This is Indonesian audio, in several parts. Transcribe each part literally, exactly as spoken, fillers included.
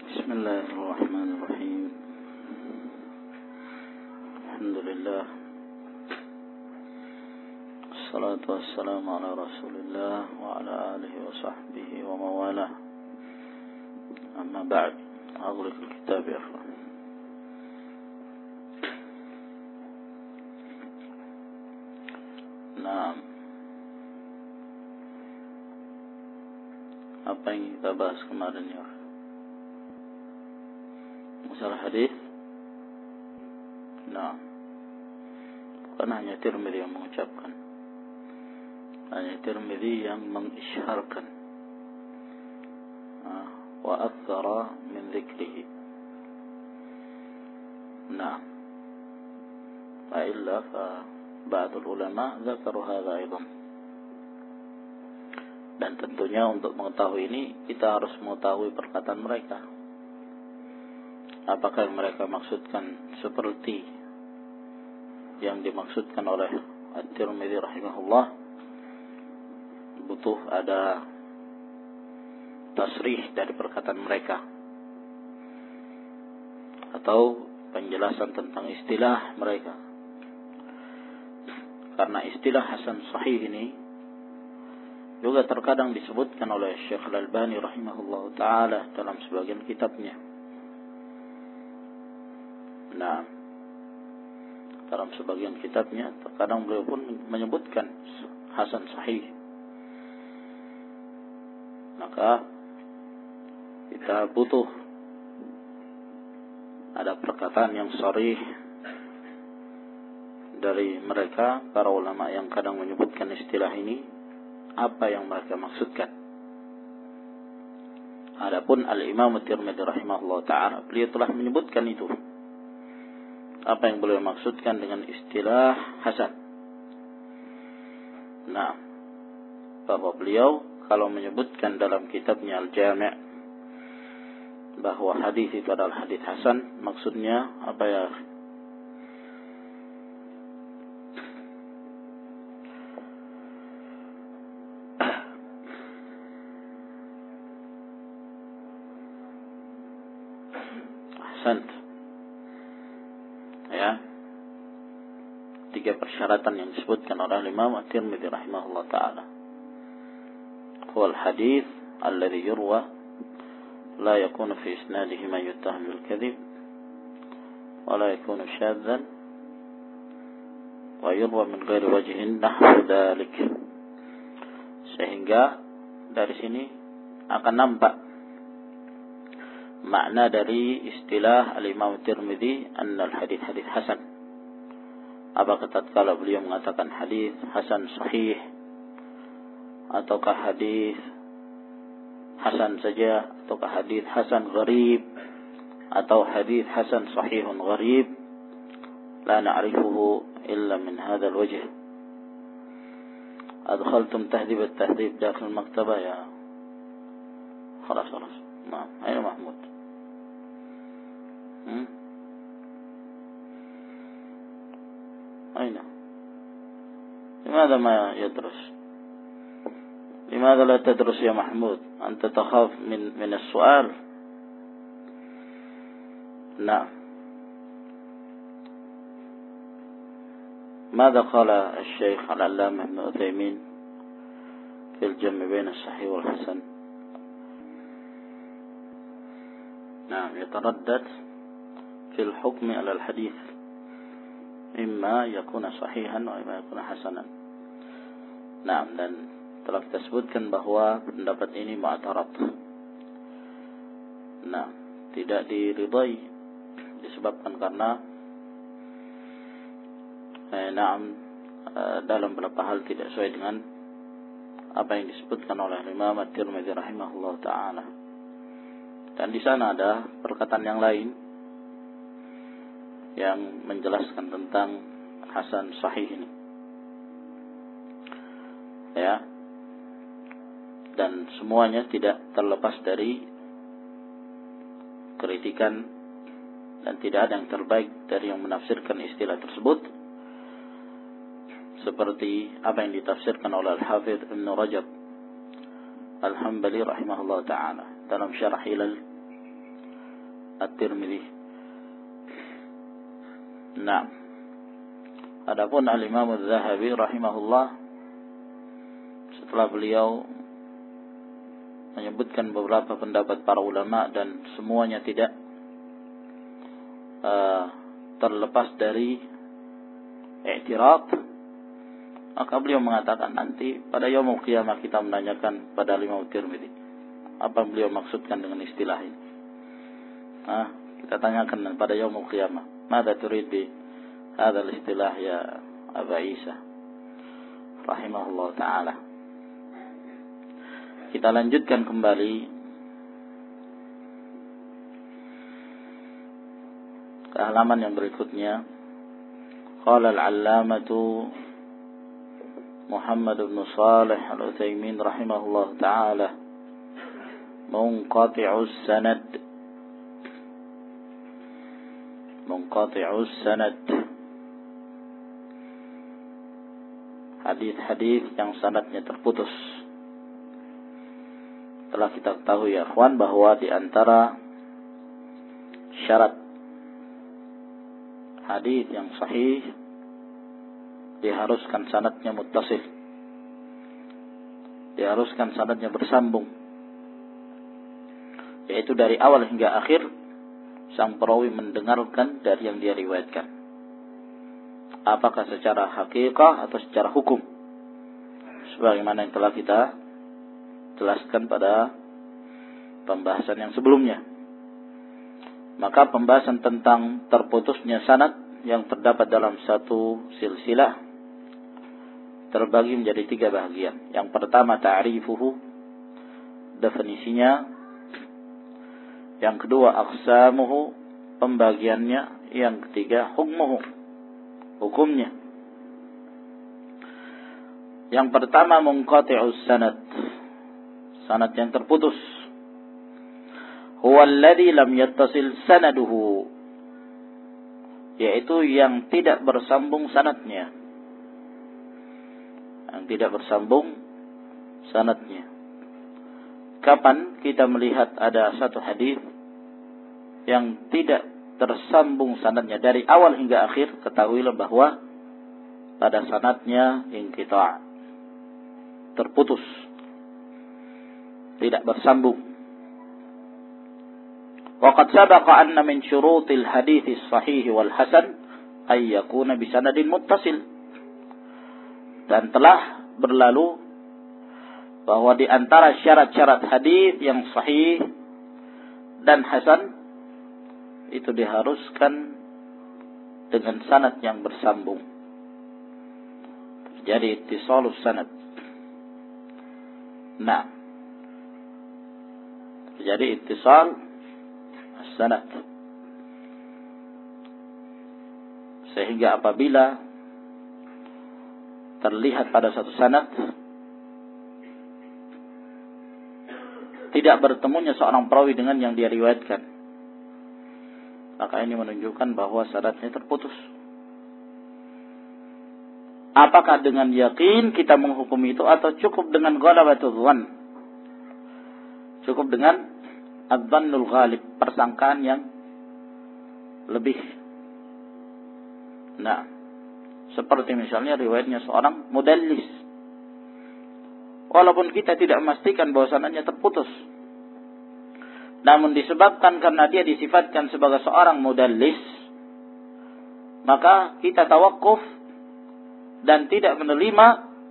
بسم الله الرحمن الرحيم. الحمد لله، الصلاة والسلام على رسول الله وعلى آله وصحبه ومن والاه. أما بعد، أغلق الكتاب يا أخوان. Nah, apa yang kita bahas kemarin ya? Masalah hadis. Nah, bukan hanya Tirmidzi yang mengucapkan, hanya Tirmidzi yang mengisharkan. Nah, wa aktsara min dzikrihi. Nah, fa illa fa ba'd ulama dzakaru hadza aidan. Dan tentunya untuk mengetahui ini kita harus mengetahui perkataan mereka. Apakah yang mereka maksudkan seperti yang dimaksudkan oleh At-Tirmidzi rahimahullah, butuh ada tasrih dari perkataan mereka, atau penjelasan tentang istilah mereka. Karena istilah hasan sahih ini juga terkadang disebutkan oleh Syekh Al-Albani rahimahullah ta'ala dalam sebagian kitabnya. Nah, dalam sebagian kitabnya terkadang beliau pun menyebutkan hasan sahih. Maka kita butuh ada perkataan yang sharih dari mereka, para ulama yang kadang menyebutkan istilah ini, apa yang mereka maksudkan. Adapun Al-Imam At-Tirmidzi rahimahullah ta'ala, beliau telah menyebutkan itu, apa yang beliau maksudkan dengan istilah hasan. Nah, bahwa beliau kalau menyebutkan dalam kitabnya Al-Jami' bahwa hadis itu adalah hadis hasan, maksudnya apa ya? Ya, tiga persyaratan yang disebutkan oleh Imam At-Tirmidzi rahimahullah ta'ala. Huwa al-hadith alladhi yurwa la yakunu fi isnadihi man yuttaham bil kadhib wa la yakunu syadhan wa yurwa min ghairi wajhin nahwu dhalik. Sehingga dari sini akan nampak makna dari istilah Al-Imam Tirmidzi anna al-hadith hadith hasan. Apakah tatkala beliau mengatakan hadis hasan sahih, ataukah hadis hasan saja, ataukah hadis hasan gharib, atau hadis hasan sahihun gharib, la na'rifuhu illa min hadha al-wajh. Adkhaltum tahdhib at-tahdhib dakhil al-maktabah ya. Khalas khalas. Nah, ayo Mahmud. Hmm? أين؟ لماذا ما يدرس؟ لماذا لا تدرس يا محمود؟ أنت تخاف من من السؤال؟ نعم. ماذا قال الشيخ العلامة ابن عثيمين في الجمع بين الصحيح والحسن؟ نعم، يتردد في الحكم على الحديث imma yakuna sahihan wa imma yakuna hasanan. Nah, dan telah kita sebutkan bahwa pendapat ini mu'tarad. Nah, tidak diridai disebabkan karena eh, na'am eh, dalam beberapa hal tidak sesuai dengan apa yang disebutkan oleh Imam At-Tirmidzi rahimahullah ta'ala. Dan di sana ada perkataan yang lain yang menjelaskan tentang hasan sahih ini. Ya. Dan semuanya tidak terlepas dari kritikan, dan tidak ada yang terbaik dari yang menafsirkan istilah tersebut seperti apa yang ditafsirkan oleh Al-Hafidh Ibn Rajab Al-Hambali rahimahullah ta'ala dalam syarah Hilal At-Tirmidzi. Nah, adapun Al-Imam Az-Zahabi rahimahullah, setelah beliau menyebutkan beberapa pendapat para ulama dan semuanya tidak uh, terlepas dari i'tirad, maka beliau mengatakan nanti pada yaumul qiyamah kita menanyakan pada Imam Tirmidzi apa beliau maksudkan dengan istilah ini. Nah, kita tanyakan pada yaumul qiyamah, "Mada turid bi hadzal istilah ya Aba Isa?" rahimahullah taala. Kita lanjutkan kembali ke halaman yang berikutnya. Qala al-'allamatu Muhammad bin Shalih Al-Utsaimin rahimahullah taala, munqati'us sanad. Munqati'us sanad, hadis-hadis yang sanadnya terputus. Telah kita ketahui ya ikhwan bahwa di antara syarat hadis yang sahih diharuskan sanadnya muttasil, diharuskan sanadnya bersambung, yaitu dari awal hingga akhir sang perawi mendengarkan dari yang dia riwayatkan, apakah secara hakikah atau secara hukum, sebagaimana yang telah kita jelaskan pada pembahasan yang sebelumnya. Maka pembahasan tentang terputusnya sanad yang terdapat dalam satu silsilah terbagi menjadi tiga bagian. Yang pertama ta'rifuhu, definisinya. Yang kedua aqsamuhu, pembagiannya. Yang ketiga hukmuhu, hukumnya. Yang pertama munqati'us sanad, sanad yang terputus. Huwa alladhi lam yattasil sanaduhu, yaitu yang tidak bersambung sanadnya. Yang tidak bersambung sanadnya. Kapan kita melihat ada satu hadis yang tidak tersambung sanadnya dari awal hingga akhir, ketahuilah bahwa pada sanadnya inqita', terputus, tidak bersambung. Waqad sabaqa anna min syurutil hadits sahih wal hasan ay yakuna bi sanadin muttasil. Dan telah berlalu bahwa di antara syarat-syarat hadis yang sahih dan hasan itu diharuskan dengan sanad yang bersambung. Jadi ittisalus sanad. Nah, jadi ittisal sanad. Sehingga apabila terlihat pada satu sanad tidak bertemunya seorang perawi dengan yang dia riwayatkan, maka ini menunjukkan bahwa sanadnya terputus. Apakah dengan yakin kita menghukum itu atau cukup dengan ghalabatul dhann? Cukup dengan adzannul ghalib, persangkaan yang lebih. Nah, seperti misalnya riwayatnya seorang mudallis, walaupun kita tidak memastikan bahwa sanadnya terputus, namun disebabkan karena dia disifatkan sebagai seorang mudallis, maka kita tawakuf dan tidak menerima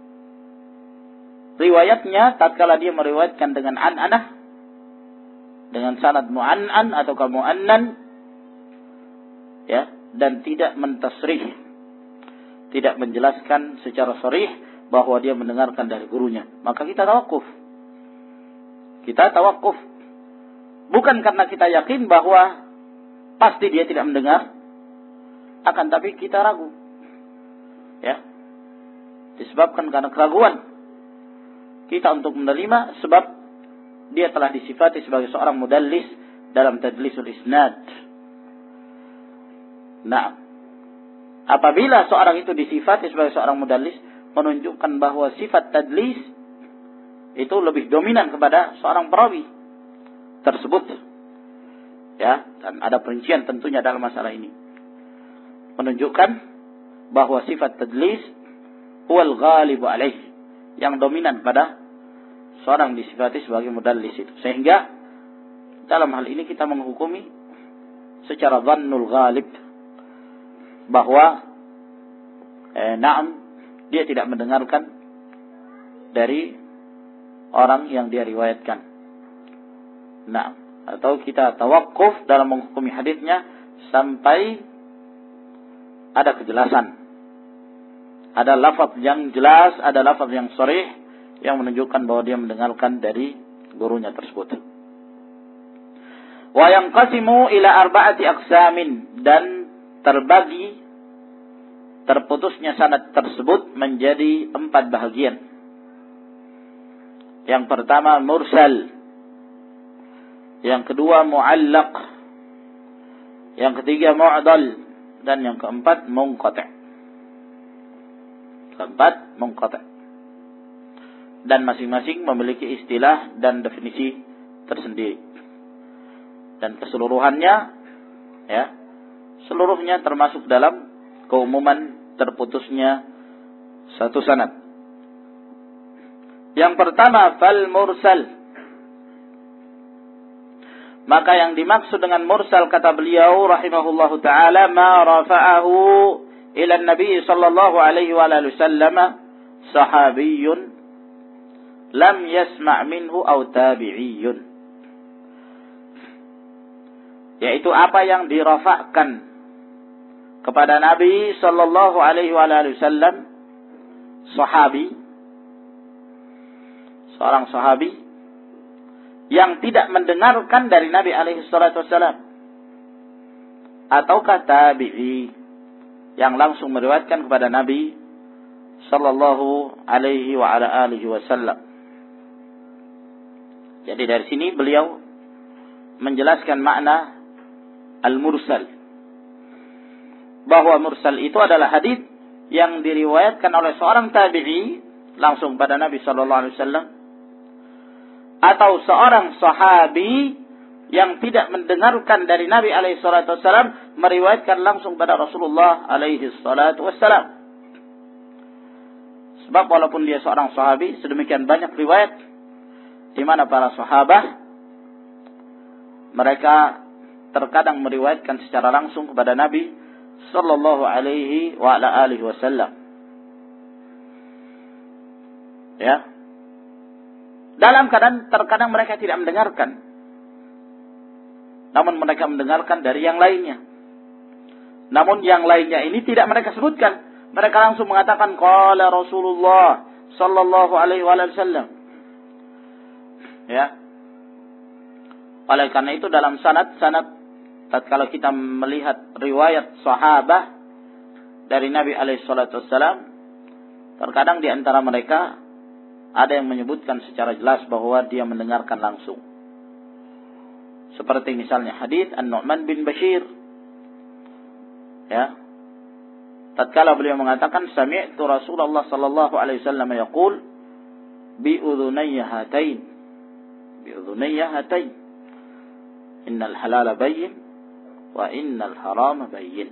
riwayatnya tatkala dia meriwayatkan dengan an-anah, dengan sanad mu'an'an atau mu'annan, ya, dan tidak mentasrih, tidak menjelaskan secara sharih bahwa dia mendengarkan dari gurunya, maka kita tawakuf. Kita tawakuf bukan karena kita yakin bahwa pasti dia tidak mendengar, akan tapi kita ragu, ya, disebabkan karena keraguan kita untuk menerima, sebab dia telah disifati sebagai seorang mudallis dalam tadlisul isnad. Nah, apabila seorang itu disifati sebagai seorang mudallis, menunjukkan bahwa sifat tadlis itu lebih dominan kepada seorang perawi tersebut. Ya, dan ada perincian tentunya dalam masalah ini. Menunjukkan bahwa sifat tadlis huwal ghalibu alaih, yang dominan pada seorang disifati sebagai mudallis itu. Sehingga dalam hal ini kita menghukumi secara dhannul ghalib bahwa eh, na'am dia tidak mendengarkan dari orang yang dia riwayatkan. Na'am. Atau kita tawakuf dalam menghukumi hadisnya sampai ada kejelasan. Ada lafaz yang jelas, ada lafaz yang sharih yang menunjukkan bahwa dia mendengarkan dari gurunya tersebut. Wa yanqasimu ila arba'ati aqsamin, dan terbagi terputusnya sanad tersebut menjadi empat bahagian. Yang pertama mursal, yang kedua mu'allaq, yang ketiga mu'dal, dan yang keempat munqati'. Keempat munqati'. Dan masing-masing memiliki istilah dan definisi tersendiri. Dan keseluruhannya, ya, seluruhnya termasuk dalam keumuman terputusnya satu sanad. Yang pertama fal mursal. Maka yang dimaksud dengan mursal, kata beliau rahimahullahu taala, ma rafa'ahu ila Nabi sallallahu alaihi wa alihi wasallam sahabiyyun lam yasma' minhu aw tabi'iyyun. Yaitu apa yang dirafa'kan kepada Nabi sallallahu alaihi wa alihi wasallam sahabi, seorang sahabi yang tidak mendengarkan dari Nabi alaihi salatu wasallam, ataukah tabi'i yang langsung meriwayatkan kepada Nabi sallallahu alaihi wa ala alihi wasallam. Jadi dari sini beliau menjelaskan makna al-mursal, bahwa mursal itu adalah hadis yang diriwayatkan oleh seorang tabi'i langsung pada Nabi sallallahu alaihi wasallam, atau seorang sahabi yang tidak mendengarkan dari Nabi alaihi salatu wasallam meriwayatkan langsung pada Rasulullah alaihi salatu wasallam. Sebab walaupun dia seorang sahabi, sedemikian banyak riwayat di mana para sahabat mereka terkadang meriwayatkan secara langsung kepada Nabi sallallahu alaihi wa ala alihi wasallam. Ya. Dalam keadaan terkadang mereka tidak mendengarkan, namun mereka mendengarkan dari yang lainnya. Namun yang lainnya ini tidak mereka sebutkan. Mereka langsung mengatakan qala Rasulullah sallallahu alaihi wasallam. Ya. Oleh karena itu dalam sanad-sanad tatkala kita melihat riwayat sahabat dari Nabi alaihi salatu wasallam, terkadang di antara mereka ada yang menyebutkan secara jelas bahwa dia mendengarkan langsung. Seperti misalnya hadis An-Nu'man bin Bashir. Ya. Tatkala beliau mengatakan sami'tu Rasulullah sallallahu alaihi wasallam yaqul bi udhunayya hatain. Bi udhunayya hatain. Innal halala bayyin wa innal harama bayyin.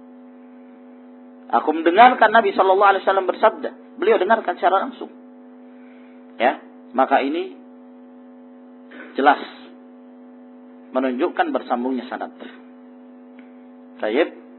Aku mendengarkan Nabi sallallahu alaihi wasallam bersabda. Beliau dengarkan secara langsung. Ya, maka ini jelas menunjukkan bersambungnya sanad. Baik.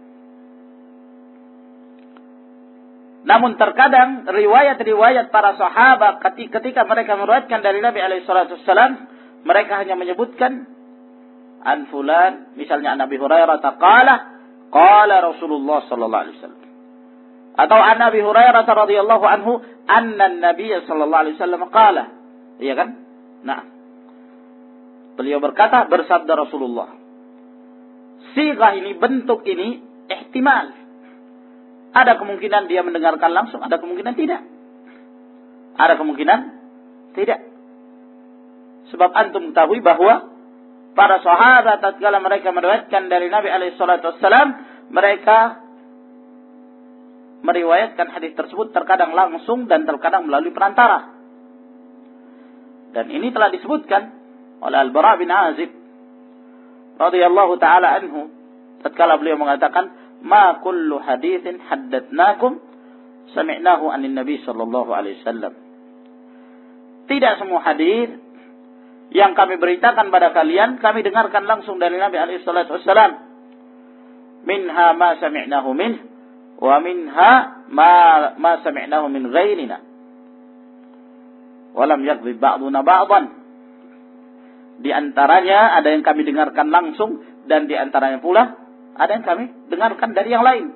Namun terkadang riwayat-riwayat para sahabat ketika mereka meriwayatkan dari Nabi alaihi salatu wasallam, mereka hanya menyebutkan an fulan, misalnya an Abi Hurairah qala qala Rasulullah sallallahu alaihi wasallam. Atau an Abi Hurairah radhiyallahu anhu anna an-nabiy sallallahu alaihi wasallam qala. Iya kan? Nah. Beliau berkata bersabda Rasulullah. Sighah ini, bentuk ini ihtimal. Ada kemungkinan dia mendengarkan langsung, ada kemungkinan tidak. Ada kemungkinan tidak. Sebab antum ketahui bahwa para sahabat tatkala mereka meriwayatkan dari Nabi alaihi salatu wasallam, mereka meriwayatkan hadis tersebut terkadang langsung dan terkadang melalui perantara. Dan ini telah disebutkan oleh Al-Bara bin Azib radhiyallahu taala anhu tatkala beliau mengatakan, "Ma kullu haditsin haddatsnakum sami'nahu anin Nabi sallallahu alaihi wasallam." Tidak semua hadis yang kami beritakan pada kalian kami dengarkan langsung dari Nabi alaihi salatu wassalam. Minha ma sami'nahu minh wa minha ma ma sami'nahu min ghairina. Wa lam yakdzib ba'duna ba'dan. Di antaranya ada yang kami dengarkan langsung dan di antaranya pula ada yang kami dengarkan dari yang lain.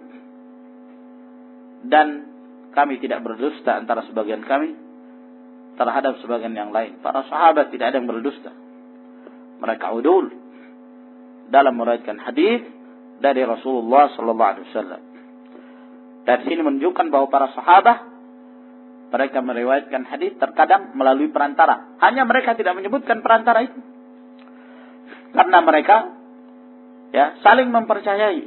Dan kami tidak berdusta antara sebagian kami terhadap sebagian yang lain. Para sahabat tidak ada yang berdusta. Mereka udul dalam meriwayatkan hadis dari Rasulullah sallallahu alaihi wasallam. Dari sini menunjukkan bahwa para sahabat mereka meriwayatkan hadis terkadang melalui perantara. Hanya mereka tidak menyebutkan perantara itu. Karena mereka ya saling mempercayai.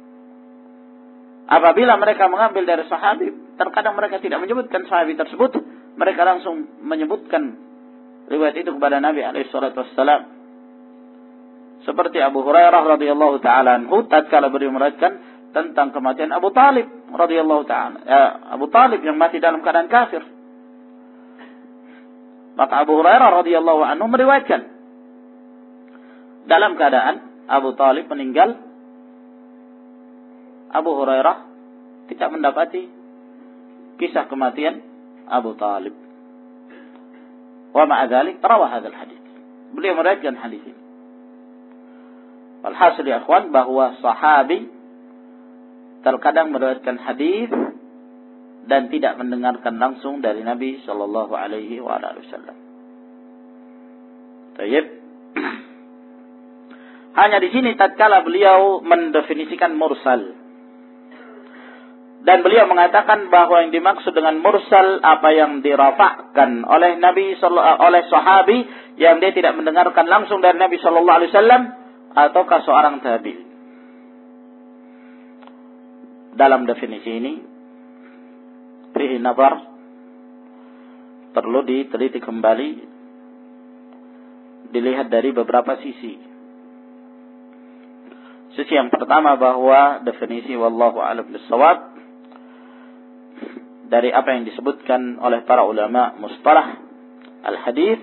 Apabila mereka mengambil dari sahabat, terkadang mereka tidak menyebutkan sahabat tersebut. Mereka langsung menyebutkan riwayat itu kepada Nabi alaihi salatu wassalam. Seperti Abu Hurairah radhiyallahu taala anhu tatkala beliau meriwayatkan tentang kematian Abu Talib radhiyallahu taala, ya, Abu Talib yang mati dalam keadaan kafir. Maka Abu Hurairah radhiyallahu anhu meriwayatkan dalam keadaan Abu Talib meninggal, Abu Hurairah tidak mendapati kisah kematian Abu Talib. Wa ma'a dzalik rawa hadzal hadis. Beliau meriwayatkan hadis ini. Walhasil ya ikhwan bahwa sahabi terkadang meriwayatkan hadis dan tidak mendengarkan langsung dari Nabi sallallahu alaihi wa alihi wasallam. Baik. Hanya di sini tatkala beliau mendefinisikan mursal. Dan beliau mengatakan bahwa yang dimaksud dengan mursal apa yang dirafa'kan oleh Nabi oleh sahabi yang dia tidak mendengarkan langsung dari Nabi sallallahu alaihi wasallam ataukah seorang tabi'in. Dalam definisi ini fihi nazar, perlu diteliti kembali, dilihat dari beberapa sisi. Sisi yang pertama bahwa definisi wallahu a'lam bissawab dari apa yang disebutkan oleh para ulama mustalah al-hadis,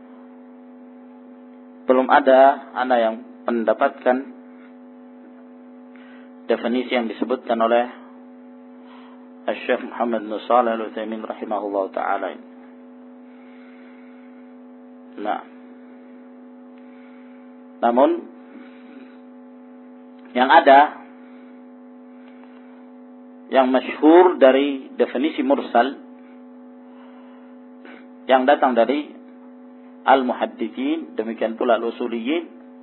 belum ada anak yang mendapatkan definisi yang disebutkan oleh Syekh Muhammad bin Shalih Al-Utsaimin rahimahullah taala. Nah, namun yang ada yang masyhur dari definisi mursal yang datang dari al-muhadditsin, demikian pula al-usuliyyin,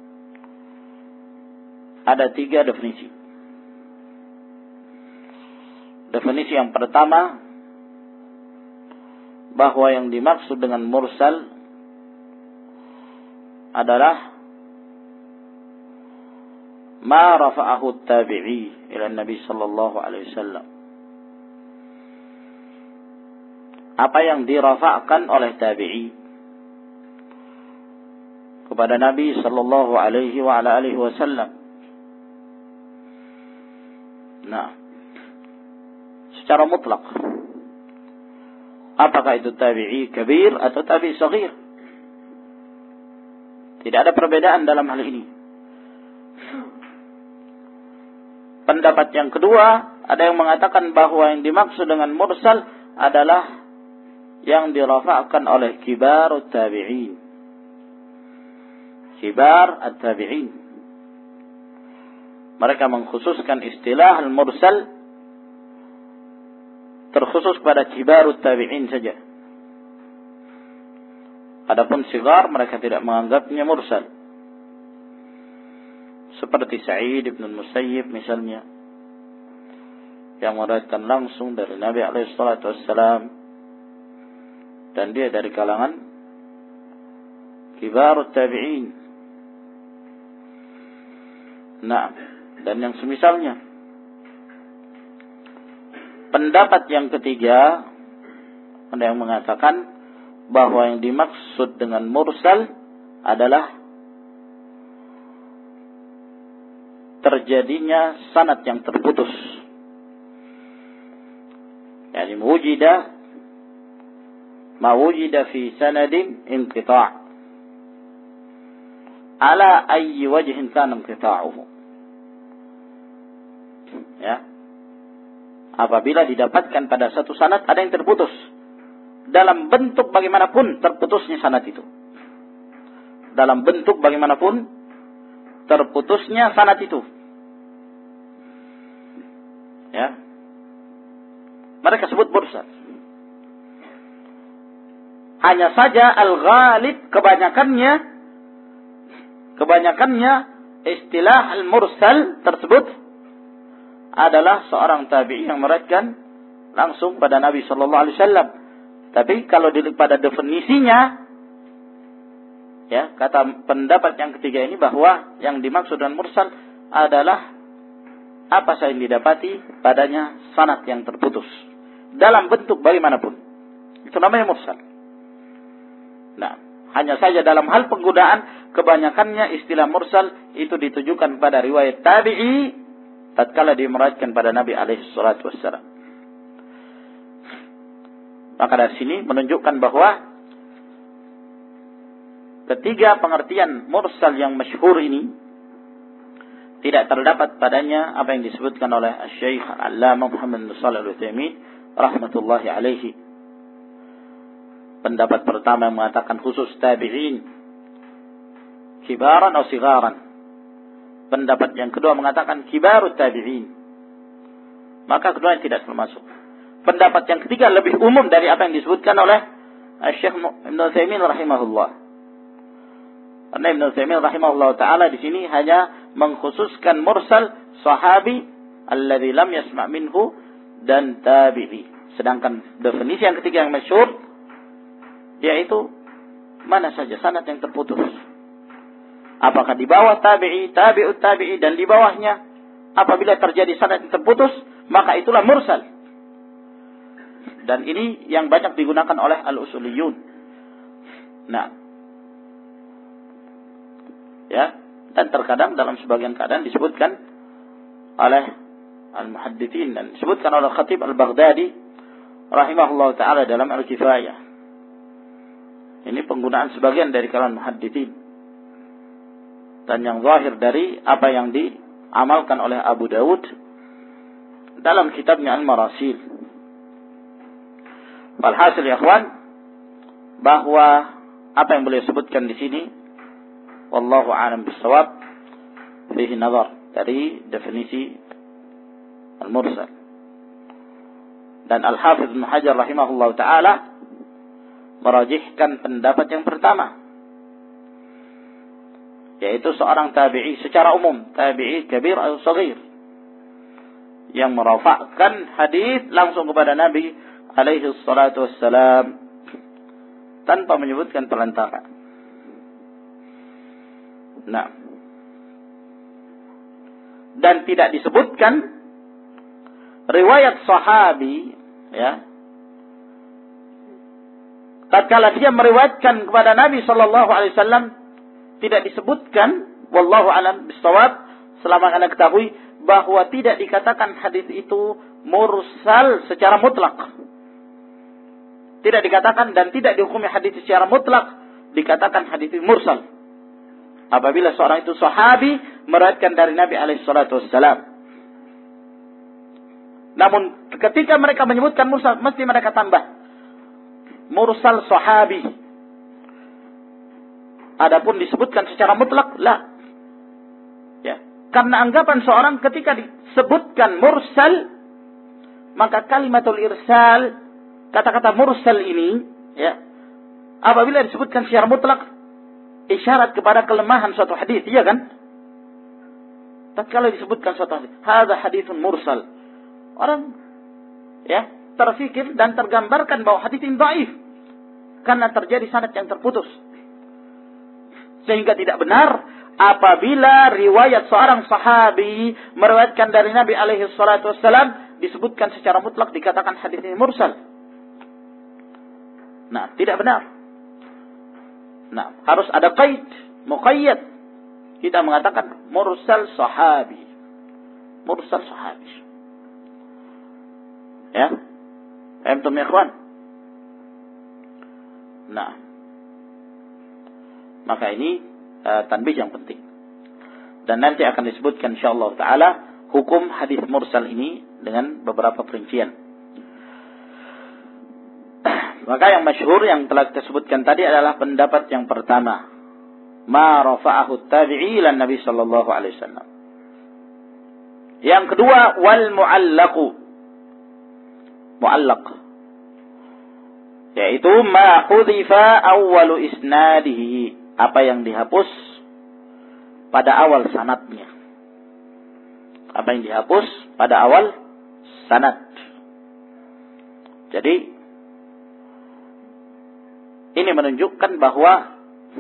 ada tiga definisi. Definisi yang pertama bahwa yang dimaksud dengan mursal adalah ma rafa'ahu at-tabi'i ila Nabi sallallahu alaihi wasallam. Apa yang dirafa'kan oleh tabi'i kepada Nabi sallallahu alaihi wa ala alihi wasallam. Nah, secara mutlak apakah itu tabi'i kabir atau tabi'i saghir? Tidak ada perbedaan dalam hal ini. Pendapat yang kedua, ada yang mengatakan bahwa yang dimaksud dengan mursal adalah yang dirafa'kan oleh kibar at-tabi'in. Kibar at-tabi'in. Mereka mengkhususkan istilah al-mursal terkhusus pada kibar at-tabi'in saja. Adapun sigar mereka tidak menganggapnya mursal. Seperti Sa'id bin Musayyib misalnya, yang meriwayatkan langsung dari Nabi alaihi salatu wassalam, dan dia dari kalangan kibarut tabi'in. Nah, dan yang semisalnya. Pendapat yang ketiga, ada yang mengatakan bahwa yang dimaksud dengan mursal adalah terjadinya sanad yang terputus. Yani wujida ma wujida fi sanadin inqita' ala ayyi wajhin kana inqita'uhu. Ya. Apabila didapatkan pada satu sanad ada yang terputus, dalam bentuk bagaimanapun terputusnya sanad itu. Dalam bentuk bagaimanapun terputusnya sanad itu. Ya. Mereka sebut mursal. Hanya saja al-ghalib kebanyakannya kebanyakannya istilah al-mursal tersebut adalah seorang tabi'i yang meriwayatkan langsung pada Nabi sallallahu alaihi wasallam. Tapi kalau dilihat pada definisinya, ya, kata pendapat yang ketiga ini bahwa yang dimaksud dengan mursal adalah apa saja yang didapati padanya sanad yang terputus dalam bentuk bagaimanapun. Itu namanya mursal. Nah, hanya saja dalam hal penggunaan kebanyakannya istilah mursal itu ditujukan pada riwayat tabi'i tatkala dimeriwayatkan pada Nabi alaihi salatu wassalam. Maka dari sini menunjukkan bahwa ketiga pengertian mursal yang masyhur ini tidak terdapat padanya apa yang disebutkan oleh Syekh Al-Allamah Muhammad bin Shalih Al-Utsaimin rahmatullahi alaihi. Pendapat pertama yang mengatakan khusus tabi'in kibaran atau sigaran. Pendapat yang kedua mengatakan kibarut tabi'in. Maka keduanya tidak termasuk. Pendapat yang ketiga lebih umum dari apa yang disebutkan oleh Syekh Ibnu Utsaimin rahimahullah. Karena Ibnu Utsaimin rahimahullah taala di sini hanya mengkhususkan mursal sahabi alladzi lam yasma' minhu dan tabi'i. Sedangkan definisi yang ketiga yang masyhur yaitu mana saja sanad yang terputus. Apakah di bawah tabi'i, tabi'ut tabi'i dan di bawahnya apabila terjadi sanad yang terputus, maka itulah mursal. Dan ini yang banyak digunakan oleh al-usuliyun. Nah, ya, dan terkadang dalam sebagian keadaan disebutkan oleh al-muhadditsin dan disebutkan oleh Khatib al-Baghdadi rahimahullah taala dalam al-Kifayah. Ini penggunaan sebagian dari kalangan muhadditsin dan yang zahir dari apa yang diamalkan oleh Abu Dawud dalam kitabnya Al-Marasil. Walhasil ya ikhwan, bahwa apa yang beliau sebutkan di sini wallahu a'lam bissawab fihi nazar dari definisi al-mursal. Dan Al-Hafidz Ibnu Hajar rahimahullah taala merajihkan pendapat yang pertama, yaitu seorang tabi'i secara umum, tabi'i kabir atau saghir, yang merafa'kan hadis langsung kepada Nabi alaihi salatu wassalam tanpa menyebutkan perantara. Nah, dan tidak disebutkan riwayat sahabi, ya, tatkala dia meriwayatkan kepada Nabi sallallahu alaihi wasallam tidak disebutkan, wallahu alam bissawab, selama Anda ketahui bahwa tidak dikatakan hadis itu mursal secara mutlak. Tidak dikatakan dan tidak dihukumi hadis secara mutlak, dikatakan hadis itu mursal apabila seorang itu sahabi meriwayatkan dari Nabi alaihi salatu wassalam. Namun ketika mereka menyebutkan mursal, mesti mereka tambah mursal sahabi. Adapun disebutkan secara mutlak, la. Ya, karena anggapan seorang ketika disebutkan mursal, maka kalimatul irsal, kata-kata mursal ini, ya, apabila disebutkan secara mutlak, isyarat kepada kelemahan suatu hadis, iya kan? Tatkala disebutkan suatu hadis, hadza haditsun mursal, orang, ya, terfikir dan tergambarkan bahwa hadis ini dhaif karena terjadi sanad yang terputus, sehingga tidak benar apabila riwayat seorang sahabi meriwayatkan dari Nabi alaihi salatu wassalam disebutkan secara mutlak dikatakan hadis ini mursal. Nah, tidak benar. Nah, harus ada qaid, muqayyad. Kita mengatakan mursal sahabi. mursal sahabi. Ya. Antum ya ikhwan? Nah. Maka ini uh, tanbih yang penting. Dan nanti akan disebutkan insyaallah taala hukum hadis mursal ini dengan beberapa perincian. Maka yang masyhur yang telah kita sebutkan tadi adalah pendapat yang pertama. Ma rafa'ahu tabi'i ila Nabi sallallahu alaihi wasallam. Yang kedua wal mu'allaqu. Mu'allaq. Yaitu ma hudzifa awwalu isnadihi. Apa yang dihapus pada awal sanadnya. Apa yang dihapus pada awal sanad. Jadi ini menunjukkan bahwa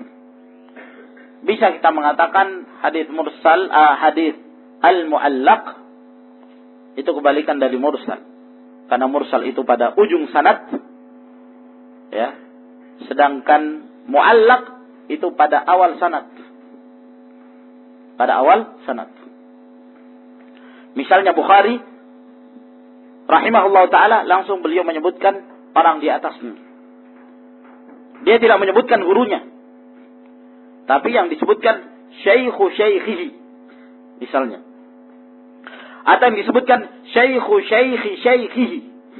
bisa kita mengatakan hadis mursal, uh, hadis al-mu'allaq itu kebalikan dari mursal. Karena mursal itu pada ujung sanad, ya. Sedangkan mu'allaq itu pada awal sanad. Pada awal sanad. Misalnya Bukhari rahimahullah ta'ala langsung beliau menyebutkan orang di atasnya. Dia tidak menyebutkan gurunya. Tapi yang disebutkan syaikhu syaikhihi. Misalnya. Atau yang disebutkan syaikhu syaikhi syaikhihi.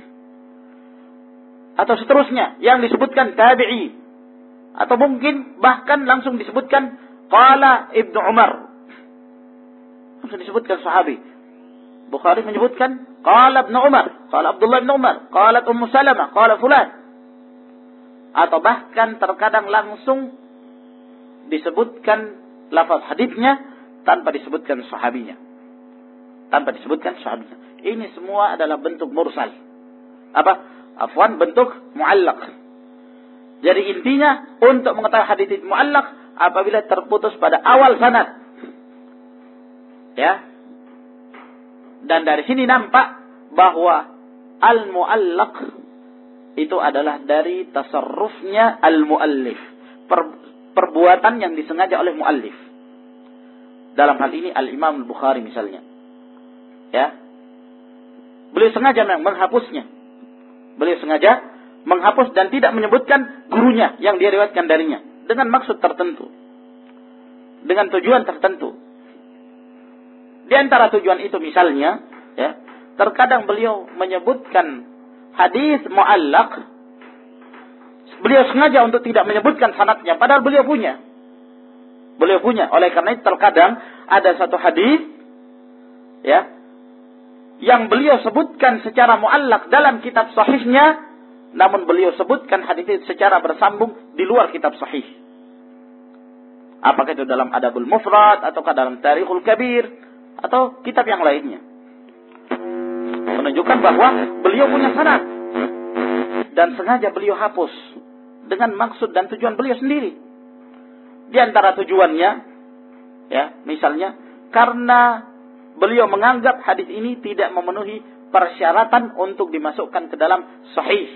Atau seterusnya. Yang disebutkan tabi'i. Atau mungkin bahkan langsung disebutkan qala Ibnu Umar. Langsung disebutkan sahabi. Bukhari menyebutkan qala Ibnu Umar. Qala Abdullah Ibnu Umar. Qala Ummu Salamah. Qala fulan. Atau bahkan terkadang langsung disebutkan lafaz haditsnya tanpa disebutkan sahabinya. Tanpa disebutkan sahabinya. Ini semua adalah bentuk mursal. Apa? Afwan, bentuk mu'allaq. Jadi intinya untuk mengetahui hadits mu'allaq apabila terputus pada awal sanad. Ya. Dan dari sini nampak bahwa al-mu'allaq itu adalah dari tasarrufnya al-muallif. Per, perbuatan yang disengaja oleh muallif. Dalam hal ini al-Imam al-Bukhari misalnya. Ya. Beliau sengaja menghapusnya. Beliau sengaja menghapus dan tidak menyebutkan gurunya yang dia riwayatkan darinya. Dengan maksud tertentu. Dengan tujuan tertentu. Di antara tujuan itu misalnya, ya, terkadang beliau menyebutkan hadis mu'allaq, beliau sengaja untuk tidak menyebutkan sanadnya, padahal beliau punya. Beliau punya. Oleh karena itu terkadang ada satu hadis, ya, yang beliau sebutkan secara mu'allaq dalam kitab sahihnya, namun beliau sebutkan hadis itu secara bersambung di luar kitab sahih. Apakah itu dalam Adabul Mufrad, ataukah dalam Tarikhul Kabir, atau kitab yang lainnya. Menunjukkan bahwa beliau punya sanad dan sengaja beliau hapus dengan maksud dan tujuan beliau sendiri. Di antara tujuannya, ya, misalnya karena beliau menganggap hadis ini tidak memenuhi persyaratan untuk dimasukkan ke dalam sahih.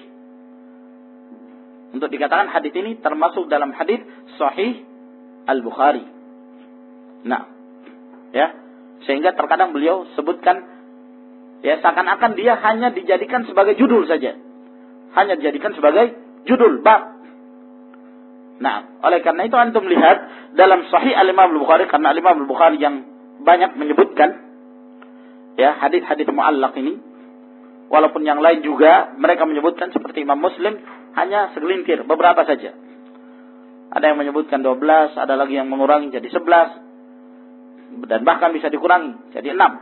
Untuk dikatakan hadis ini termasuk dalam hadis sahih Al-Bukhari. Nah, ya, sehingga terkadang beliau sebutkan, ya, seakan-akan dia hanya dijadikan sebagai judul saja. Hanya dijadikan sebagai judul bab. Nah, oleh karena itu antum lihat dalam Sahih Al-Imam Al-Bukhari, karena Al-Imam Al-Bukhari yang banyak menyebutkan, ya, hadis-hadis mu'allaq ini, walaupun yang lain juga mereka menyebutkan seperti Imam Muslim hanya segelintir, beberapa saja. Ada yang menyebutkan dua belas, ada lagi yang mengurangi jadi sebelas, dan bahkan bisa dikurangi jadi enam.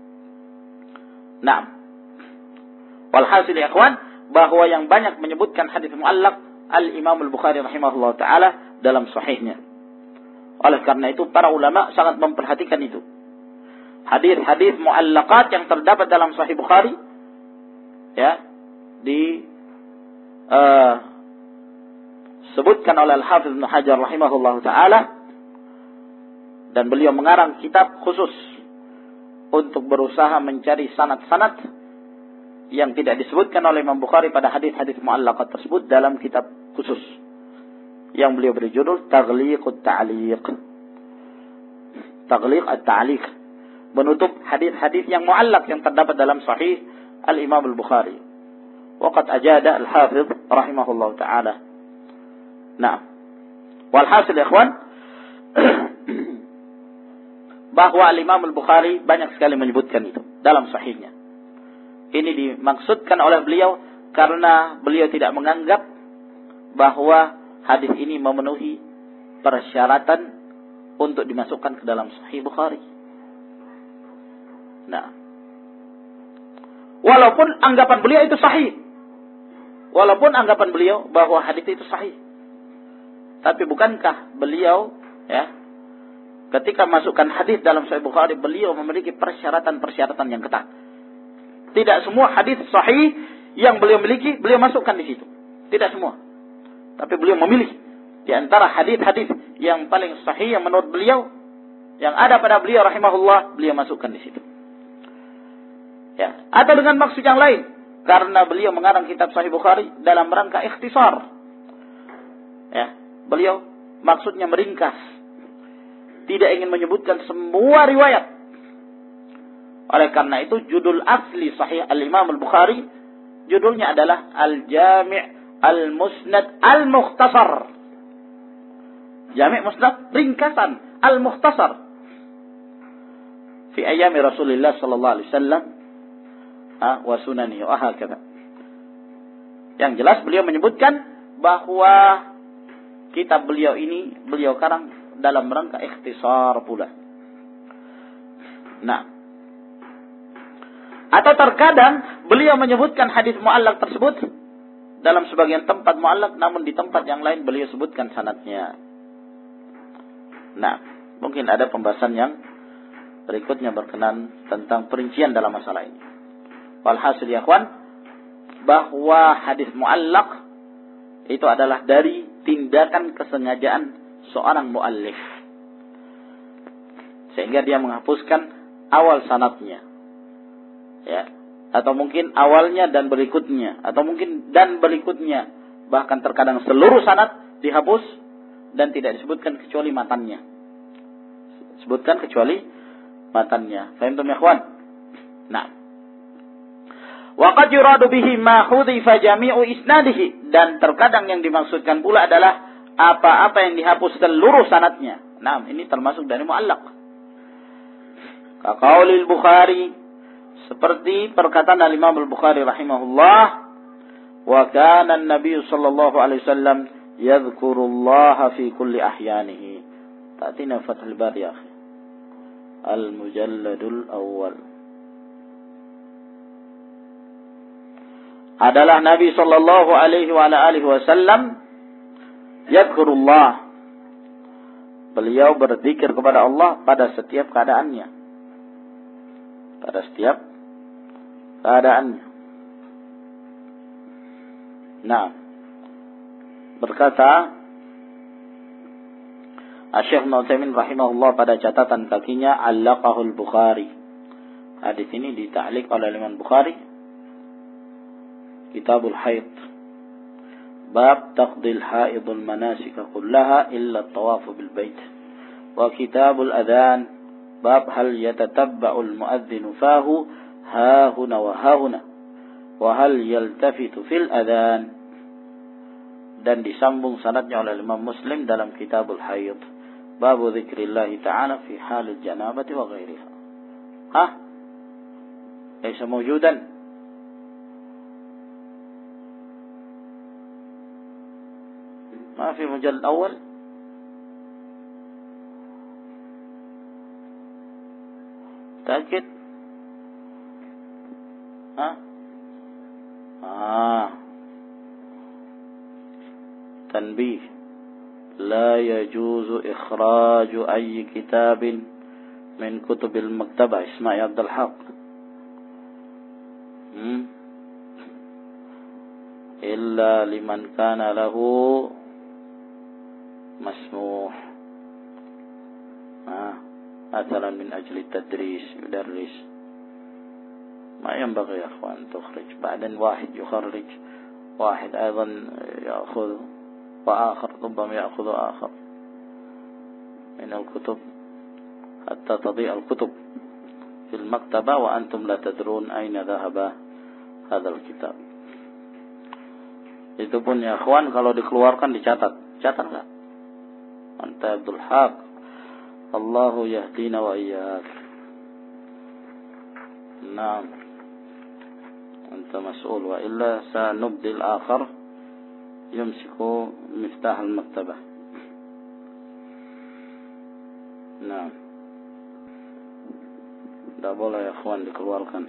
Nah, walhasil ya ikhwan, bahwa yang banyak menyebutkan hadis mu'allaq Al-Imam Al-Bukhari rahimahullah ta'ala dalam sahihnya. Oleh karena itu para ulama sangat memperhatikan itu. Hadis-hadis mu'allaqat yang terdapat dalam Sahih Bukhari, ya, di uh, sebutkan oleh Al-Hafiz Ibnu Hajar rahimahullah ta'ala, dan beliau mengarang kitab khusus untuk berusaha mencari sanad-sanad yang tidak disebutkan oleh Imam Bukhari pada hadis-hadis mu'allaqat tersebut dalam kitab khusus yang beliau beri judul Taghliqut Ta'liq. Taghliq at-Ta'liq. menutup hadis-hadis yang mu'allaq yang terdapat dalam sahih Al-Imam Al-Bukhari. Waqad ajada Al-Hafidh rahimahullah ta'ala. Nah, walhasil ikhwan, bahwa Al-Imam Al-Bukhari banyak sekali menyebutkan itu dalam sahihnya. Ini dimaksudkan oleh beliau karena beliau tidak menganggap bahwa hadis ini memenuhi persyaratan untuk dimasukkan ke dalam Sahih Bukhari. Nah, walaupun anggapan beliau itu sahih, walaupun anggapan beliau bahwa hadis itu sahih, tapi bukankah beliau, ya, ketika masukkan hadis dalam Sahih Bukhari, beliau memiliki persyaratan-persyaratan yang ketat. Tidak semua hadis sahih yang beliau miliki beliau masukkan di situ. Tidak semua. Tapi beliau memilih di antara hadis-hadis yang paling sahih yang menurut beliau, yang ada pada beliau rahimahullah, beliau masukkan di situ. Ya, atau dengan maksud yang lain, karena beliau mengarang kitab Sahih Bukhari dalam rangka ikhtisar. Ya, beliau maksudnya meringkas, tidak ingin menyebutkan semua riwayat. Oleh karena itu judul asli Sahih Al-Imam Al-Bukhari judulnya adalah Al-Jami' Al-Musnad Al-Mukhtasar. Jami' Musnad, ringkasan, Al-Mukhtasar. Fi ayami Rasulullah sallallahu alaihi wasallam wa sunani wa hakadha. Yang jelas beliau menyebutkan bahwa kitab beliau ini beliau karang dalam rangka ikhtisar pula. Nah, atau terkadang beliau menyebutkan hadis mu'allaq tersebut dalam sebagian tempat mu'allaq, namun di tempat yang lain beliau sebutkan sanadnya. Nah, mungkin ada pembahasan yang berikutnya berkenan tentang perincian dalam masalah ini. Walhasil ya kawan, bahwa hadis mu'allaq itu adalah dari tindakan kesengajaan seorang mu'allif, sehingga dia menghapuskan awal sanadnya. Ya, atau mungkin awalnya dan berikutnya, atau mungkin dan berikutnya, bahkan terkadang seluruh sanad dihapus dan tidak disebutkan kecuali matannya. Sebutkan kecuali matannya. Faham ya ikhwan? Nah, wa qad yuradu bihi ma hudhifa jami'u isnadihi, dan terkadang yang dimaksudkan pula adalah apa-apa yang dihapus seluruh sanadnya. Nah, ini termasuk dari mu'allaq. Ka qaulil Bukhari, seperti perkataan Al-Imam Al-Bukhari rahimahullah, wa kana an-nabiy sallallahu alaihi wasallam yadhkurullaha fi kulli ahyanihi. Ta'tina Fathul Bari ya akhi. Al-Mujalladul Awwal. Adalah Nabi sallallahu alaihi wa ala alihi wasallam yadhkurullah. Beliau berzikir kepada Allah pada setiap keadaannya. Pada setiap keadaannya. Nah, berkata Syekh Ibnu Utsaimin rahimahullah pada catatan kakinya, allaqahul Bukhari. Hadis ini dita'liq oleh Imam Bukhari, Kitabul Haid, bab taqdil haidul manasika kullaha illa at-tawaf bil bait, wa Kitabul Adhan, bab hal yatatabba'ul muadzinu fahu ha huna wa ha huna wa hal yaltafitu fil adhan, dan disambung sanadnya oleh Imam Muslim dalam Kitabul Haid, bab dzikrillah ta'ala fi halil janabati wa ghairiha. Hah? Laysa mawjudan. Ma fi mujallad awal. Takid. ها آه. تنبيه: لا يجوز إخراج أي كتاب من كتب المكتبة اسماعيل عبد الحق إلا لمن كان له مسموح آه. مثلا من أجل التدريس يدرس، ما ينبغي يا أخوان تخرج. بعدين واحد يخرج، واحد أيضا يأخذ، وآخر ربما يأخذ آخر من الكتب حتى تضيع الكتب. fil maktabah wa antum la tadrun aina dhahaba hadzal kitab. Itu pun ya ikhwan kalau dikeluarkan dicatat. Catat enggak? Anta Abdul Haq. Allahu yahdina wa iyyak. Naam. Anta mas'ul wa illa sanubdil akhar yumsiku miftah al-maktabah. Naam. Tidak boleh ya ikhwan dikeluarkan.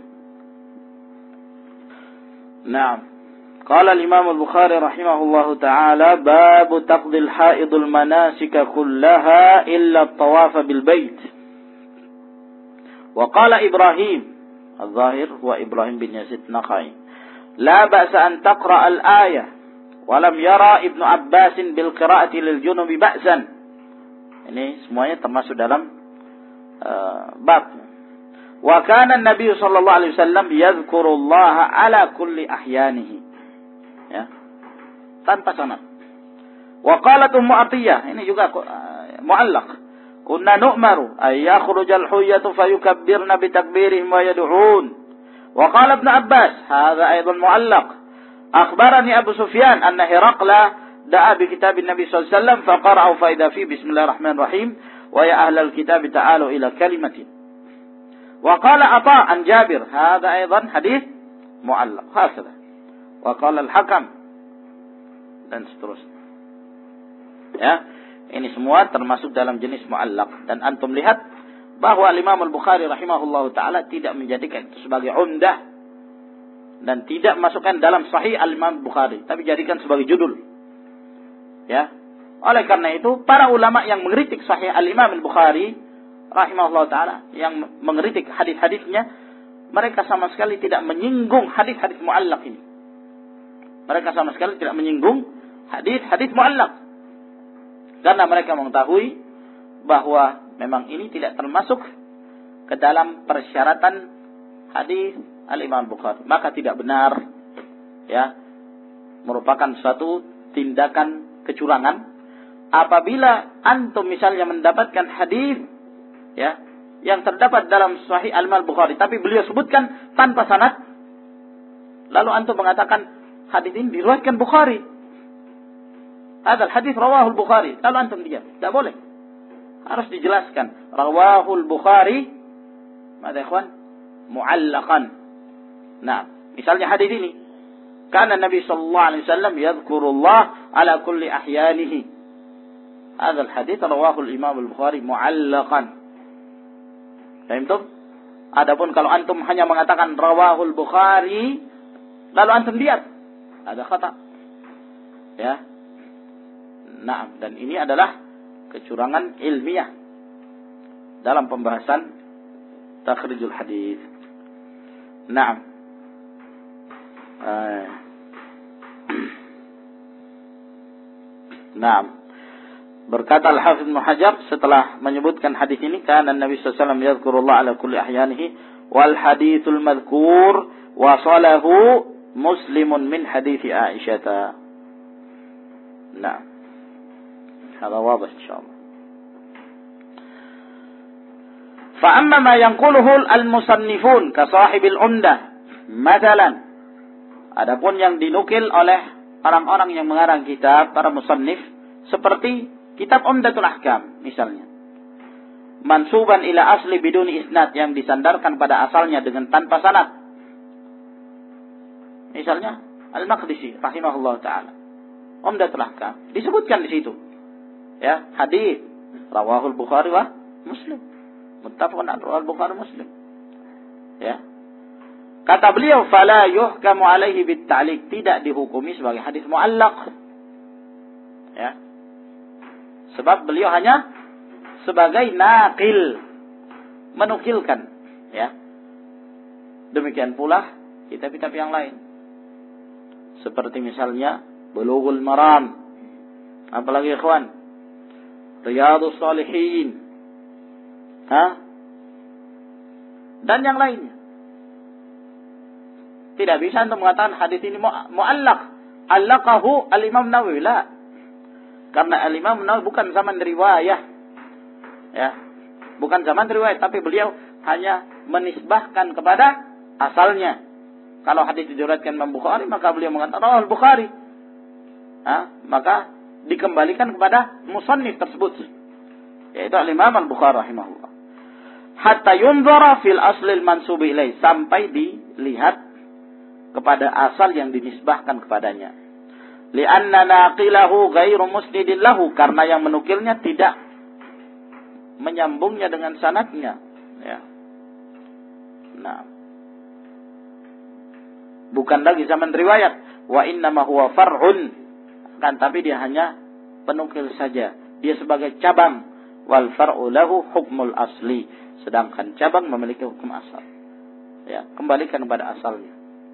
Naam. Qala al-Imam al-Bukhari rahimahullahu ta'ala babu taqdil haidul manasika kullaha illa at-tawaf bil bait. Wa qala Ibrahim al-Zahir wa Ibrahim bin Yazid Naqai la ba'sa an taqra al-ayah wa lam yara Ibnu Abbas bil qira'ati lil junubi ba'san. Ini semuanya termasuk dalam uh, bab. Wa kana an-nabiy sallallahu alaihi wasallam yadhkurullaha ala kulli ahyanihi. Ya. Tanpa sanad. Wa qalat Ummu Atiyah, ini juga uh, muallaq. Kunna nu'maru ay yakhrujal huyyatu fayukabbirna bitakbirihim wa yad'un. Wa qala Ibn Abbas, hadha aidan muallaq. Akhbarani Abu Sufyan anna Hiraqla da'a bi kitab an-nabi sallallahu alaihi wasallam fa qara'u fa idha fi bismillahirrahmanirrahim wa ya ahlal kitab ta'alu ila kalimatin. Wa qala Atha an Jabir, hadha aidan hadits muallaq. Hakadha. Wa qala al-Hakam dan seterusnya. Ya, ini semua termasuk dalam jenis muallaq dan antum lihat bahwa Imam Al-Bukhari rahimahullahu taala tidak menjadikan itu sebagai umdah dan tidak masukkan dalam sahih Al-Imam Bukhari, tapi jadikan sebagai judul. Ya. Oleh karena itu para ulama yang mengkritik sahih Al-Imam Al-Bukhari rahimahullahu taala, yang mengkritik hadis-hadisnya, mereka sama sekali tidak menyinggung hadis-hadis muallaq ini. Mereka sama sekali tidak menyinggung hadis-hadis muallaq. Karena mereka mengetahui bahwa memang ini tidak termasuk ke dalam persyaratan hadis Al-Imam Bukhari. Maka tidak benar, ya, merupakan suatu tindakan kecurangan apabila antum misalnya mendapatkan hadis, ya, yang terdapat dalam Sahih Al-Imam Bukhari, tapi beliau sebutkan tanpa sanad, lalu antum mengatakan hadis ini diriwayatkan Bukhari. Hadal hadis rawahul Bukhari. Lalu antum diam. Tidak boleh. Harus dijelaskan. Rawahul Bukhari. Mada ikhwan? Mu'allaqan. Nah, misalnya hadis ini. Kana Nabi sallallahu alaihi wasallam yadhkurullah ala kulli ahyanihi. Hadal hadis rawahul Imam Al-Bukhari mu'allaqan. Fahimtum? Adapun kalau antum hanya mengatakan rawahul Bukhari, lalu antum diam, ada khata. Ya. Nah, dan ini adalah kecurangan ilmiah dalam pembahasan takhrijul hadis. Naam. Uh. Naam. Berkata Al-Hafidz Ibnu Hajar setelah menyebutkan hadis ini, kana Nabi sallallahu alaihi wasallam yadhkurullah ala kulli ahyanihi wal haditsul madhkur wasalahu Muslimun min hadits Aisyah. Nah, هذا واضح إن شاء الله. فأما ما ينقله المصنفون كصاحب العمدة مثلا, adapun yang dinukil oleh orang-orang yang mengarang kitab, para musannif, seperti kitab Umdatul Ahkam misalnya, mansuban ila asli biduni isnad, yang disandarkan pada asalnya dengan tanpa sanad. Misalnya Al-Maqdisi rahimahullah taala, Umdatul Ahkam, disebutkan di situ, ya, hadis rawahul Bukhari wa Muslim, muttafaqun alaihi Bukhari Muslim. Ya. Kata beliau, fala yuhkamu alaihi bit-ta'liq, tidak dihukumi sebagai hadis muallaq. Ya. Sebab beliau hanya sebagai naqil, menukilkan, ya. Demikian pula kitab-kitab yang lain. Seperti misalnya Bulughul Maram, apalagi ikhwan, Riyadhus Shalihin, ha? Dan yang lainnya. Tidak bisa untuk mengatakan hadis ini mu'allaq. Allaqahu al-Imam Nawawi, la. Karena al-Imam Nawawi bukan zaman riwayah. Ya. Bukan zaman riwayat, tapi beliau hanya menisbahkan kepada asalnya. Kalau hadis diriwayatkan Imam Bukhari, maka beliau mengatakan rawahul Bukhari. Ha? Maka dikembalikan kepada musannif tersebut, yaitu Al-Imam Al-Bukhari rahimahullah. Hatta yunzara fil aslil mansubi ilaih, sampai dilihat kepada asal yang dinisbahkan kepadanya. Li'anna naqilahu ghairu musnidin lahu, karena yang menukilnya tidak menyambungnya dengan sanadnya, ya. Nah, bukan lagi zaman riwayat, wa innama huwa far'un, kan, tapi dia hanya penukil saja, dia sebagai cabang. Wal far'u lahu hukmul asli, sedangkan cabang memiliki hukum asal. Ya, kembalikan kepada asalnya.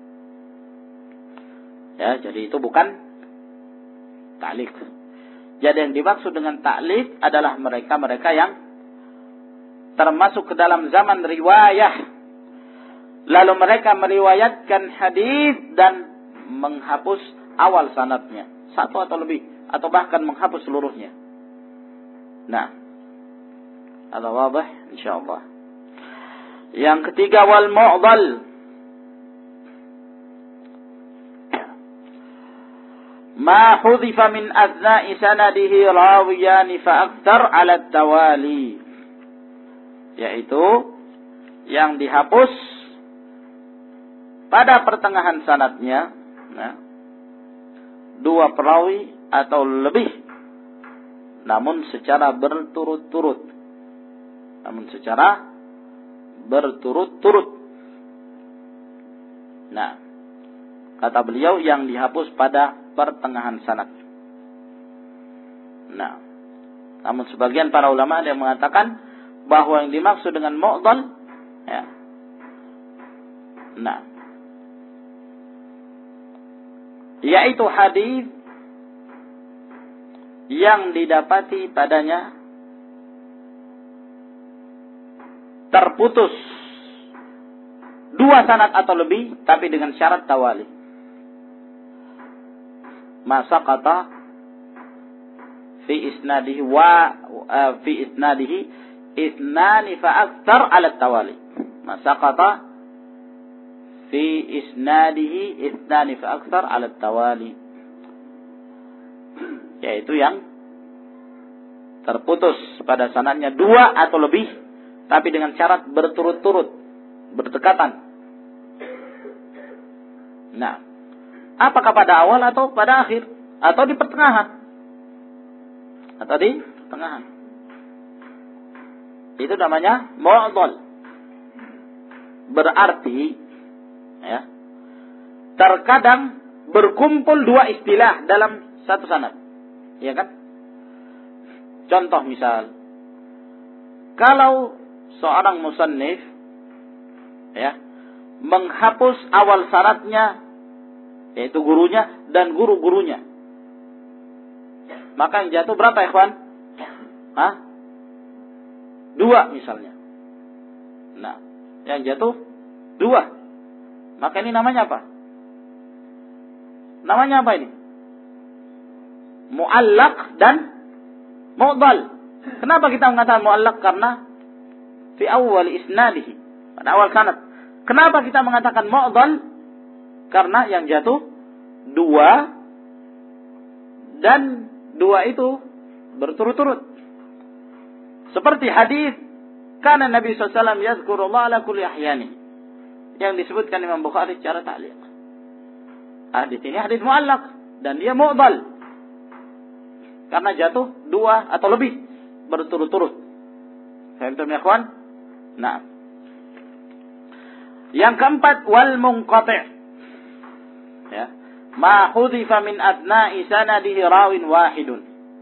Ya, jadi itu bukan ta'liq. Jadi yang dimaksud dengan ta'liq adalah mereka-mereka yang termasuk ke dalam zaman riwayah, lalu mereka meriwayatkan hadis dan menghapus awal sanadnya, satu atau lebih, atau bahkan menghapus seluruhnya. Nah, ada wadah insyaallah. Yang ketiga, wal mu'dal. Ma hudhifa min athna'i sanadihi rawiyan fa akthar 'ala tawali, yaitu yang dihapus pada pertengahan sanadnya, nah, dua perawi atau lebih, namun secara berturut-turut. Namun secara berturut-turut. Nah, kata beliau yang dihapus pada pertengahan sanad. Nah, namun sebagian para ulama ada yang mengatakan bahwa yang dimaksud dengan mu'dal, ya, nah, yaitu hadis yang didapati padanya terputus dua sanad atau lebih, tapi dengan syarat tawali. Masa kata fi isnadihi wa uh, fi isnadihi ithnani fa akthar 'ala tawali. Masa kata fi isnadihi ithnani fa akthar 'ala tawali, yaitu yang terputus pada sanadnya dua atau lebih, tapi dengan syarat berturut-turut, berdekatan. Nah, apakah pada awal atau pada akhir, atau di pertengahan? Atau di pertengahan. Itu namanya mu'dal. Berarti, ya, terkadang berkumpul dua istilah dalam satu sanad. Ya kan? Contoh misal, kalau seorang musannif, ya, menghapus awal sanadnya, yaitu gurunya dan guru-gurunya, maka yang jatuh berapa, ikhwan? Hah? Dua misalnya. Nah, yang jatuh dua. Maka ini namanya apa? Namanya apa ini? Mu'allaq dan mu'dal. Kenapa kita mengatakan mu'allaq? Karena fi awal isnadihi, pada awal sanad. Kenapa kita mengatakan mu'dal? Karena yang jatuh dua, dan dua itu berturut-turut. Seperti hadis kana Nabi sallallahu alaihi wasallam yazkurullah ala kulli ahyani, yang disebutkan Imam Bukhari secara ta'liq. Hadis ini hadis mu'allaq dan dia mu'dal karena jatuh dua atau lebih berturut-turut. Faham ya, ikhwan? Nah, yang keempat, wal munqati', ya, ma hudhifa min athna'i sanadihi rawin wahidun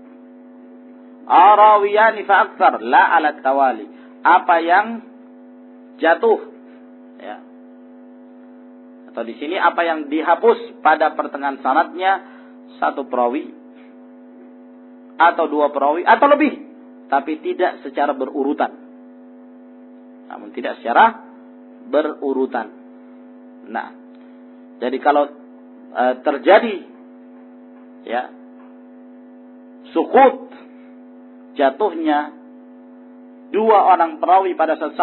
arawiyani fa akthar la ala tawali, apa yang jatuh, ya, atau di sini apa yang dihapus pada pertengahan sanadnya satu perawi atau dua perawi atau lebih, tapi tidak secara berurutan. Namun tidak secara berurutan. Nah, jadi kalau e, terjadi, ya, sukut, jatuhnya dua orang perawi pada satu sanad,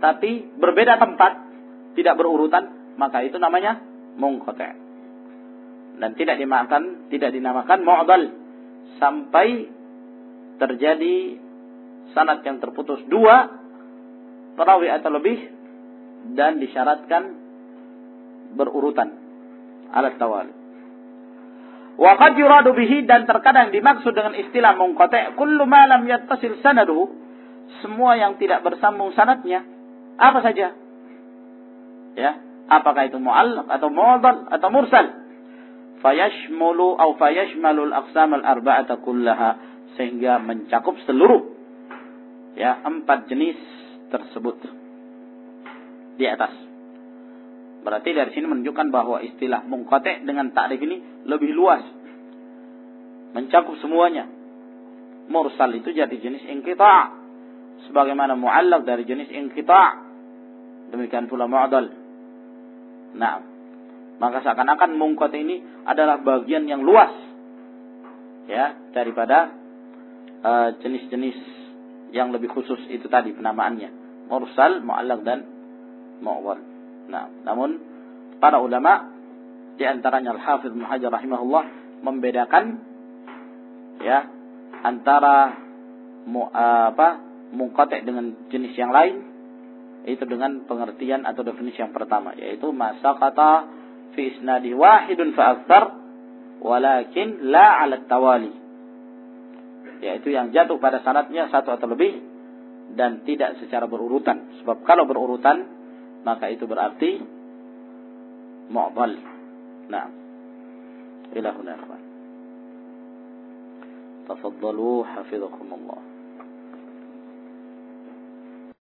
tapi berbeda tempat, tidak berurutan, maka itu namanya munqati'. Dan tidak dinamakan tidak dinamakan mu'dal sampai terjadi sanad yang terputus dua perawi atau lebih dan disyaratkan berurutan alat tawali. Wa qad yuradu bihi, dan terkadang dimaksud dengan istilah munqati' kullu ma lam yattasil sanaduhu, semua yang tidak bersambung sanadnya. Apa saja? Ya, apakah itu mu'allaq atau mu'dal atau mursal? Fayashmulu atau fayashmalul aqsam al-arba'ata kullaha, sehingga mencakup seluruh ya empat jenis tersebut di atas. Berarti dari sini menunjukkan bahwa istilah munqati' dengan ta'rif ini lebih luas, mencakup semuanya. Mursal itu jadi jenis inqita', sebagaimana mu'allaq dari jenis inqita', demikian pula mu'dal. Nah, maka seakan-akan munqati' ini adalah bagian yang luas ya daripada uh, jenis-jenis yang lebih khusus itu tadi penamaannya, mursal, mu'allaq dan mu'dal. Nah, namun para ulama di antaranya Al-Hafidz Ibnu Hajar rahimahullah membedakan ya antara mu, apa munqati' dengan jenis yang lain, itu dengan pengertian atau definisi yang pertama, yaitu masaqata fi isnadi wahidun fa aktsar walakin la 'ala tawali, yaitu yang jatuh pada sanadnya satu atau lebih dan tidak secara berurutan. Sebab kalau berurutan maka itu berarti mu'dal. Nah, ila huna ikhwan. Tafaddalu hafizakumullah.